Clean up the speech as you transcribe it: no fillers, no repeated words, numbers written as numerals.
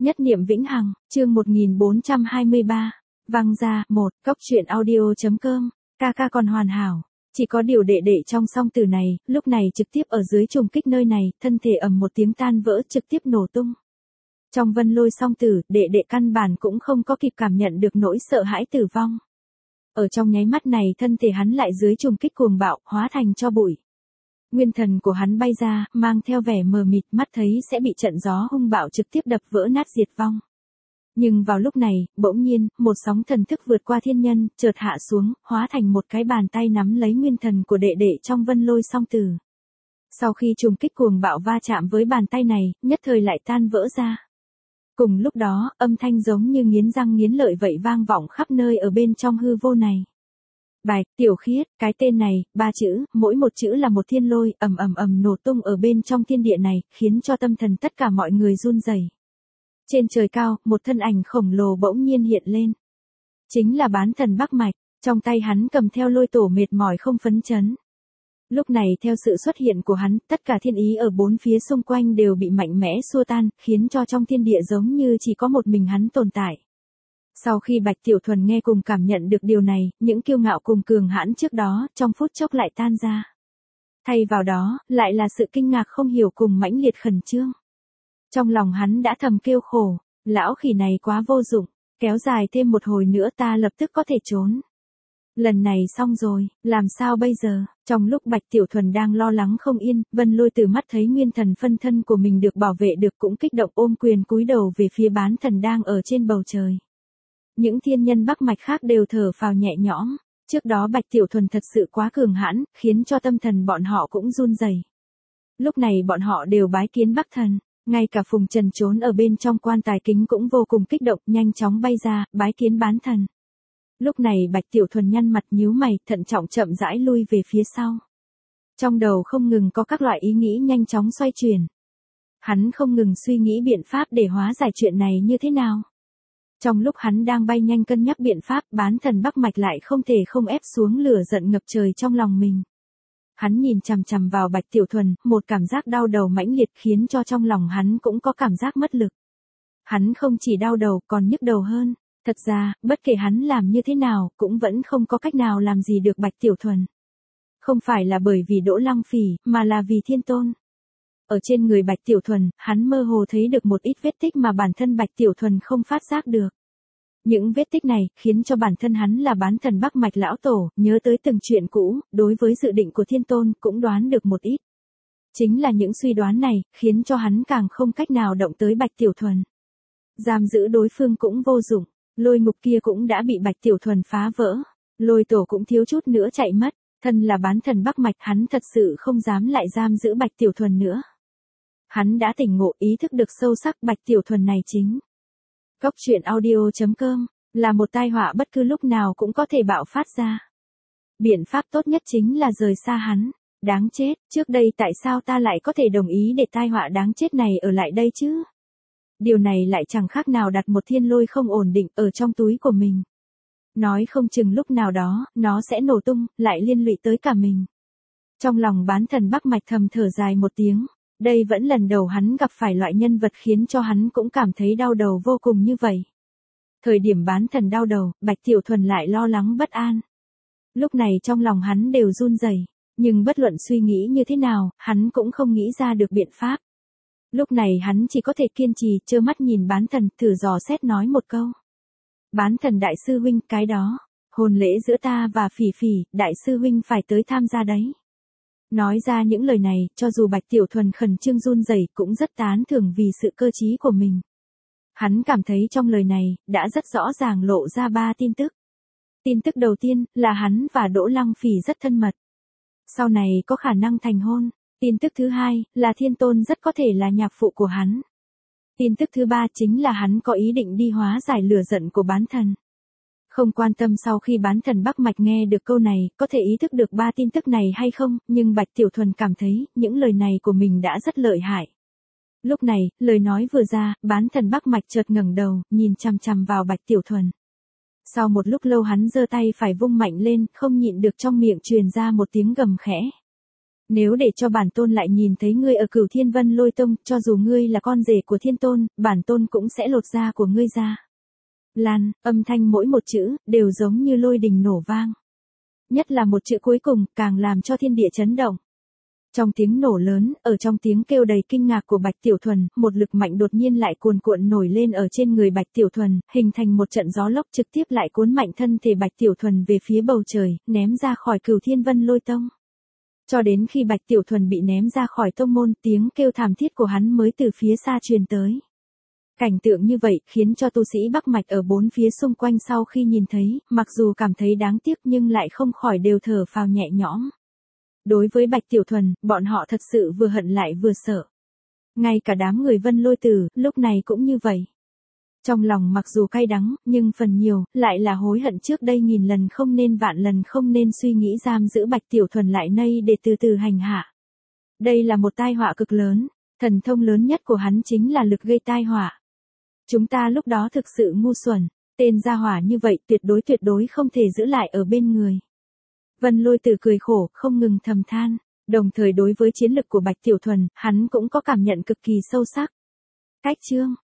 Nhất niệm vĩnh hằng, chương 1423. Vang ra, 1, cốc truyện audio.com, ca còn hoàn hảo. Chỉ có điều đệ đệ trong song tử này, lúc này trực tiếp ở dưới trùng kích nơi này, thân thể ầm một tiếng tan vỡ trực tiếp nổ tung. Trong vân lôi song tử, đệ đệ căn bản cũng không có kịp cảm nhận được nỗi sợ hãi tử vong. Ở trong nháy mắt này thân thể hắn lại dưới trùng kích cuồng bạo, hóa thành tro bụi. Nguyên thần của hắn bay ra, mang theo vẻ mờ mịt, mắt thấy sẽ bị trận gió hung bạo trực tiếp đập vỡ nát diệt vong. Nhưng vào lúc này, bỗng nhiên, một sóng thần thức vượt qua thiên nhân, chợt hạ xuống, hóa thành một cái bàn tay nắm lấy nguyên thần của đệ đệ trong vân lôi song tử. Sau khi trùng kích cuồng bạo va chạm với bàn tay này, nhất thời lại tan vỡ ra. Cùng lúc đó, âm thanh giống như nghiến răng nghiến lợi vậy vang vọng khắp nơi ở bên trong hư vô này. Bạch, Tiểu Khiết, cái tên này, 3 chữ, mỗi một chữ là một thiên lôi, ầm nổ tung ở bên trong thiên địa này, khiến cho tâm thần tất cả mọi người run rẩy. Trên trời cao, một thân ảnh khổng lồ bỗng nhiên hiện lên. Chính là bán thần Bắc Mạch, trong tay hắn cầm theo lôi tổ mệt mỏi không phấn chấn. Lúc này theo sự xuất hiện của hắn, tất cả thiên ý ở bốn phía xung quanh đều bị mạnh mẽ xua tan, khiến cho trong thiên địa giống như chỉ có một mình hắn tồn tại. Sau khi Bạch Tiểu Thuần nghe cùng cảm nhận được điều này, những kiêu ngạo cùng cường hãn trước đó, trong phút chốc lại tan ra. Thay vào đó, lại là sự kinh ngạc không hiểu cùng mãnh liệt khẩn trương. Trong lòng hắn đã thầm kêu khổ, lão khỉ này quá vô dụng, kéo dài thêm một hồi nữa ta lập tức có thể trốn. Lần này xong rồi, làm sao bây giờ? Trong lúc Bạch Tiểu Thuần đang lo lắng không yên, Vân Lôi từ mắt thấy nguyên thần phân thân của mình được bảo vệ được cũng kích động ôm quyền cúi đầu về phía bán thần đang ở trên bầu trời. Những thiên nhân Bắc Mạch khác đều thở phào nhẹ nhõm, trước đó Bạch Tiểu Thuần thật sự quá cường hãn, khiến cho tâm thần bọn họ cũng run rẩy. Lúc này bọn họ đều bái kiến Bắc Thần, ngay cả Phùng Trần trốn ở bên trong quan tài kính cũng vô cùng kích động, nhanh chóng bay ra, bái kiến bán thần. Lúc này Bạch Tiểu Thuần nhăn mặt nhíu mày, thận trọng chậm rãi lui về phía sau. Trong đầu không ngừng có các loại ý nghĩ nhanh chóng xoay chuyển. Hắn không ngừng suy nghĩ biện pháp để hóa giải chuyện này như thế nào. Trong lúc hắn đang bay nhanh cân nhắc biện pháp, bán thần Bắc Mạch lại không thể không ép xuống lửa giận ngập trời trong lòng mình. Hắn nhìn chằm chằm vào Bạch Tiểu Thuần, một cảm giác đau đầu mãnh liệt khiến cho trong lòng hắn cũng có cảm giác mất lực. Hắn không chỉ đau đầu còn nhức đầu hơn. Thật ra, bất kể hắn làm như thế nào, cũng vẫn không có cách nào làm gì được Bạch Tiểu Thuần. Không phải là bởi vì Đỗ Lăng Phỉ, mà là vì Thiên Tôn. Ở trên người Bạch Tiểu Thuần, hắn mơ hồ thấy được một ít vết tích mà bản thân Bạch Tiểu Thuần không phát giác được. Những vết tích này, khiến cho bản thân hắn là bán thần Bắc Mạch lão tổ, nhớ tới từng chuyện cũ, đối với dự định của Thiên Tôn, cũng đoán được một ít. Chính là những suy đoán này, khiến cho hắn càng không cách nào động tới Bạch Tiểu Thuần. Giam giữ đối phương cũng vô dụng. Lôi ngục kia cũng đã bị Bạch Tiểu Thuần phá vỡ, lôi tổ cũng thiếu chút nữa chạy mất, thân là bán thần Bắc Mạch hắn thật sự không dám lại giam giữ Bạch Tiểu Thuần nữa. Hắn đã tỉnh ngộ ý thức được sâu sắc Bạch Tiểu Thuần này chính. Cốc truyện audio.com, là một tai họa bất cứ lúc nào cũng có thể bạo phát ra. Biện pháp tốt nhất chính là rời xa hắn, đáng chết, trước đây tại sao ta lại có thể đồng ý để tai họa đáng chết này ở lại đây chứ? Điều này lại chẳng khác nào đặt một thiên lôi không ổn định ở trong túi của mình. Nói không chừng lúc nào đó, nó sẽ nổ tung, lại liên lụy tới cả mình. Trong lòng bán thần Bắc Mạch thầm thở dài một tiếng, đây vẫn lần đầu hắn gặp phải loại nhân vật khiến cho hắn cũng cảm thấy đau đầu vô cùng như vậy. Thời điểm bán thần đau đầu, Bạch Tiểu Thuần lại lo lắng bất an. Lúc này trong lòng hắn đều run rẩy, nhưng bất luận suy nghĩ như thế nào, hắn cũng không nghĩ ra được biện pháp. Lúc này hắn chỉ có thể kiên trì, trơ mắt nhìn bán thần, thử dò xét nói một câu. Bán thần đại sư huynh, cái đó, hôn lễ giữa ta và Phỉ Phỉ, đại sư huynh phải tới tham gia đấy. Nói ra những lời này, cho dù Bạch Tiểu Thuần khẩn trương run rẩy cũng rất tán thưởng vì sự cơ trí của mình. Hắn cảm thấy trong lời này, đã rất rõ ràng lộ ra 3 tin tức. Tin tức đầu tiên, là hắn và Đỗ Lăng Phỉ rất thân mật. Sau này có khả năng thành hôn. Tin tức thứ hai, là Thiên Tôn rất có thể là nhạc phụ của hắn. Tin tức thứ ba chính là hắn có ý định đi hóa giải lửa giận của bán thần. Không quan tâm sau khi bán thần Bắc Mạch nghe được câu này, có thể ý thức được 3 tin tức này hay không, nhưng Bạch Tiểu Thuần cảm thấy, những lời này của mình đã rất lợi hại. Lúc này, lời nói vừa ra, bán thần Bắc Mạch chợt ngẩng đầu, nhìn chằm chằm vào Bạch Tiểu Thuần. Sau một lúc lâu hắn giơ tay phải vung mạnh lên, không nhịn được trong miệng truyền ra một tiếng gầm khẽ. Nếu để cho bản tôn lại nhìn thấy ngươi ở Cửu Thiên Vân Lôi Tông, cho dù ngươi là con rể của thiên tôn, bản tôn cũng sẽ lột da của ngươi ra. Lan, âm thanh mỗi một chữ, đều giống như lôi đình nổ vang. Nhất là một chữ cuối cùng, càng làm cho thiên địa chấn động. Trong tiếng nổ lớn, ở trong tiếng kêu đầy kinh ngạc của Bạch Tiểu Thuần, một lực mạnh đột nhiên lại cuồn cuộn nổi lên ở trên người Bạch Tiểu Thuần, hình thành một trận gió lốc trực tiếp lại cuốn mạnh thân thể Bạch Tiểu Thuần về phía bầu trời, ném ra khỏi Cửu Thiên Vân Lôi Tông. Cho đến khi Bạch Tiểu Thuần bị ném ra khỏi tông môn, tiếng kêu thảm thiết của hắn mới từ phía xa truyền tới. Cảnh tượng như vậy khiến cho tu sĩ Bắc Mạch ở bốn phía xung quanh sau khi nhìn thấy, mặc dù cảm thấy đáng tiếc nhưng lại không khỏi đều thở phào nhẹ nhõm. Đối với Bạch Tiểu Thuần, bọn họ thật sự vừa hận lại vừa sợ. Ngay cả đám người Vân Lôi Tử, lúc này cũng như vậy. Trong lòng mặc dù cay đắng, nhưng phần nhiều, lại là hối hận trước đây nghìn lần không nên vạn lần không nên suy nghĩ giam giữ Bạch Tiểu Thuần lại nay để từ từ hành hạ. Đây là một tai họa cực lớn, thần thông lớn nhất của hắn chính là lực gây tai họa. Chúng ta lúc đó thực sự ngu xuẩn, tên gia hỏa như vậy tuyệt đối không thể giữ lại ở bên người. Vân Lôi Tử cười khổ, không ngừng thầm than, đồng thời đối với chiến lực của Bạch Tiểu Thuần, hắn cũng có cảm nhận cực kỳ sâu sắc. Cách chương